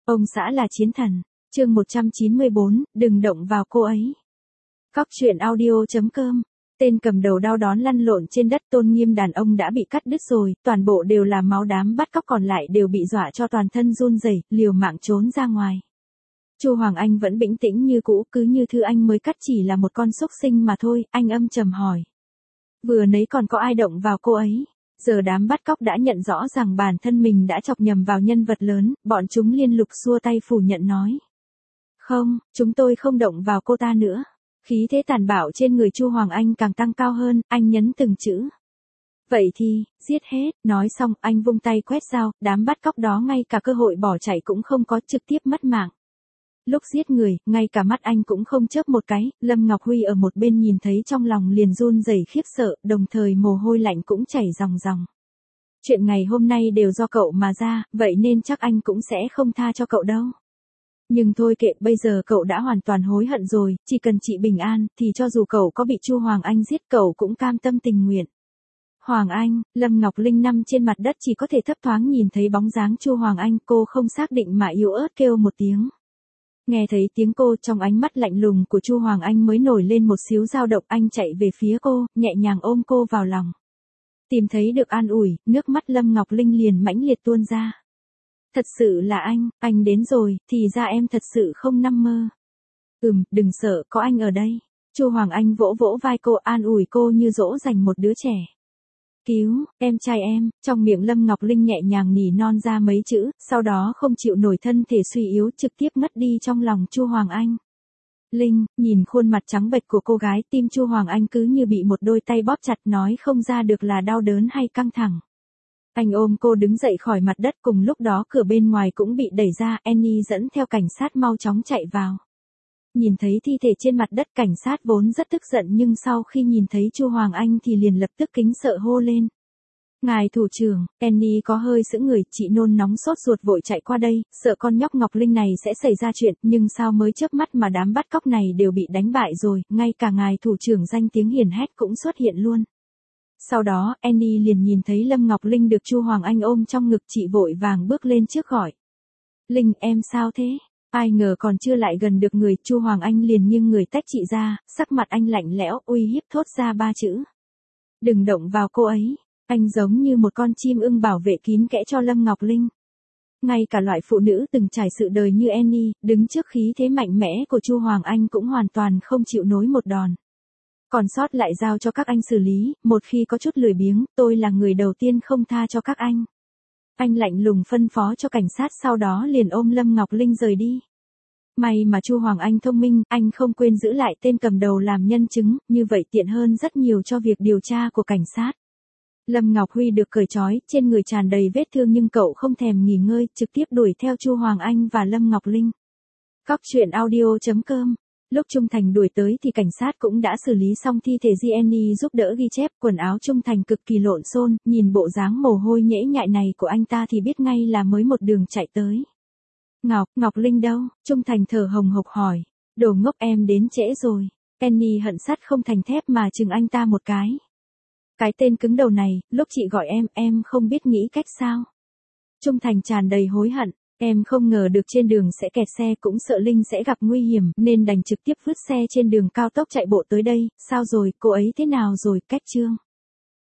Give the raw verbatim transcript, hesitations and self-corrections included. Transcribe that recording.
Ông xã là chiến thần. Chương một trăm chín mươi bốn, đừng động vào cô ấy. Cóc truyện audio chấm com. Tên cầm đầu đau đớn lăn lộn trên đất, tôn nghiêm đàn ông đã bị cắt đứt rồi, toàn bộ đều là máu, đám bắt cóc còn lại đều bị dọa cho toàn thân run rẩy, liều mạng trốn ra ngoài. Chu Hoàng Anh vẫn bình tĩnh như cũ, cứ như thứ anh mới cắt chỉ là một con xúc sinh mà thôi. Anh âm trầm hỏi. Vừa nãy còn có ai động vào cô ấy? Giờ đám bắt cóc đã nhận rõ rằng bản thân mình đã chọc nhầm vào nhân vật lớn, bọn chúng liên tục xua tay phủ nhận nói. Không, chúng tôi không động vào cô ta nữa. Khí thế tàn bạo trên người Chu Hoàng Anh càng tăng cao hơn, anh nhấn từng chữ. Vậy thì, giết hết, nói xong anh vung tay quét dao, đám bắt cóc đó ngay cả cơ hội bỏ chạy cũng không có, trực tiếp mất mạng. Lúc giết người, ngay cả mắt anh cũng không chớp một cái, Lâm Ngọc Huy ở một bên nhìn thấy trong lòng liền run rẩy khiếp sợ, đồng thời mồ hôi lạnh cũng chảy ròng ròng. Chuyện ngày hôm nay đều do cậu mà ra, vậy nên chắc anh cũng sẽ không tha cho cậu đâu. Nhưng thôi kệ, bây giờ cậu đã hoàn toàn hối hận rồi, chỉ cần chị bình an, thì cho dù cậu có bị Chu Hoàng Anh giết cậu cũng cam tâm tình nguyện. Hoàng Anh, Lâm Ngọc Linh nằm trên mặt đất chỉ có thể thấp thoáng nhìn thấy bóng dáng Chu Hoàng Anh, cô không xác định mà yếu ớt kêu một tiếng. Nghe thấy tiếng cô, trong ánh mắt lạnh lùng của Chu Hoàng Anh mới nổi lên một xíu dao động, anh chạy về phía cô, nhẹ nhàng ôm cô vào lòng. Tìm thấy được an ủi, nước mắt Lâm Ngọc Linh liền mãnh liệt tuôn ra. Thật sự là anh, anh đến rồi, thì ra em thật sự không nằm mơ. Ừm, đừng sợ, có anh ở đây. Chu Hoàng Anh vỗ vỗ vai cô, an ủi cô như dỗ dành một đứa trẻ. Cứu, em trai em, trong miệng Lâm Ngọc Linh nhẹ nhàng nỉ non ra mấy chữ, sau đó không chịu nổi thân thể suy yếu trực tiếp ngất đi trong lòng Chu Hoàng Anh. Linh, nhìn khuôn mặt trắng bệch của cô gái, tim Chu Hoàng Anh cứ như bị một đôi tay bóp chặt, nói không ra được là đau đớn hay căng thẳng. Anh ôm cô đứng dậy khỏi mặt đất, cùng lúc đó cửa bên ngoài cũng bị đẩy ra, Annie dẫn theo cảnh sát mau chóng chạy vào. Nhìn thấy thi thể trên mặt đất, cảnh sát vốn rất tức giận nhưng sau khi nhìn thấy Chu Hoàng Anh thì liền lập tức kính sợ hô lên. Ngài thủ trưởng, Annie có hơi sững người, chị nôn nóng sốt ruột vội chạy qua đây, sợ con nhóc Ngọc Linh này sẽ xảy ra chuyện, nhưng sao mới chớp mắt mà đám bắt cóc này đều bị đánh bại rồi, ngay cả ngài thủ trưởng danh tiếng hiển hách cũng xuất hiện luôn. Sau đó, Annie liền nhìn thấy Lâm Ngọc Linh được Chu Hoàng Anh ôm trong ngực, chị vội vàng bước lên trước gọi. Linh, em sao thế? Ai ngờ còn chưa lại gần được người, Chu Hoàng Anh liền nghiêng người tách chị ra, sắc mặt anh lạnh lẽo, uy hiếp thốt ra ba chữ. Đừng động vào cô ấy. Anh giống như một con chim ưng bảo vệ kín kẽ cho Lâm Ngọc Linh. Ngay cả loại phụ nữ từng trải sự đời như Annie, đứng trước khí thế mạnh mẽ của Chu Hoàng Anh cũng hoàn toàn không chịu nổi một đòn. Còn sót lại giao cho các anh xử lý, một khi có chút lười biếng, tôi là người đầu tiên không tha cho các anh. Anh lạnh lùng phân phó cho cảnh sát, sau đó liền ôm Lâm Ngọc Linh rời đi. May mà Chu Hoàng Anh thông minh, anh không quên giữ lại tên cầm đầu làm nhân chứng, như vậy tiện hơn rất nhiều cho việc điều tra của cảnh sát. Lâm Ngọc Huy được cởi trói, trên người tràn đầy vết thương nhưng cậu không thèm nghỉ ngơi, trực tiếp đuổi theo Chu Hoàng Anh và Lâm Ngọc Linh. Cóc truyện audio chấm com. Lúc Trung Thành đuổi tới thì cảnh sát cũng đã xử lý xong thi thể, Jenny giúp đỡ ghi chép, quần áo Trung Thành cực kỳ lộn xộn, nhìn bộ dáng mồ hôi nhễ nhại này của anh ta thì biết ngay là mới một đường chạy tới. Ngọc, Ngọc Linh đâu? Trung Thành thở hồng hộc hỏi. Đồ ngốc, em đến trễ rồi. Annie hận sắt không thành thép mà chừng anh ta một cái. Cái tên cứng đầu này, lúc chị gọi em, em không biết nghĩ cách sao? Trung Thành tràn đầy hối hận. Em không ngờ được trên đường sẽ kẹt xe, cũng sợ Linh sẽ gặp nguy hiểm, nên đành trực tiếp vứt xe trên đường cao tốc chạy bộ tới đây. Sao rồi, cô ấy thế nào rồi, cách chương?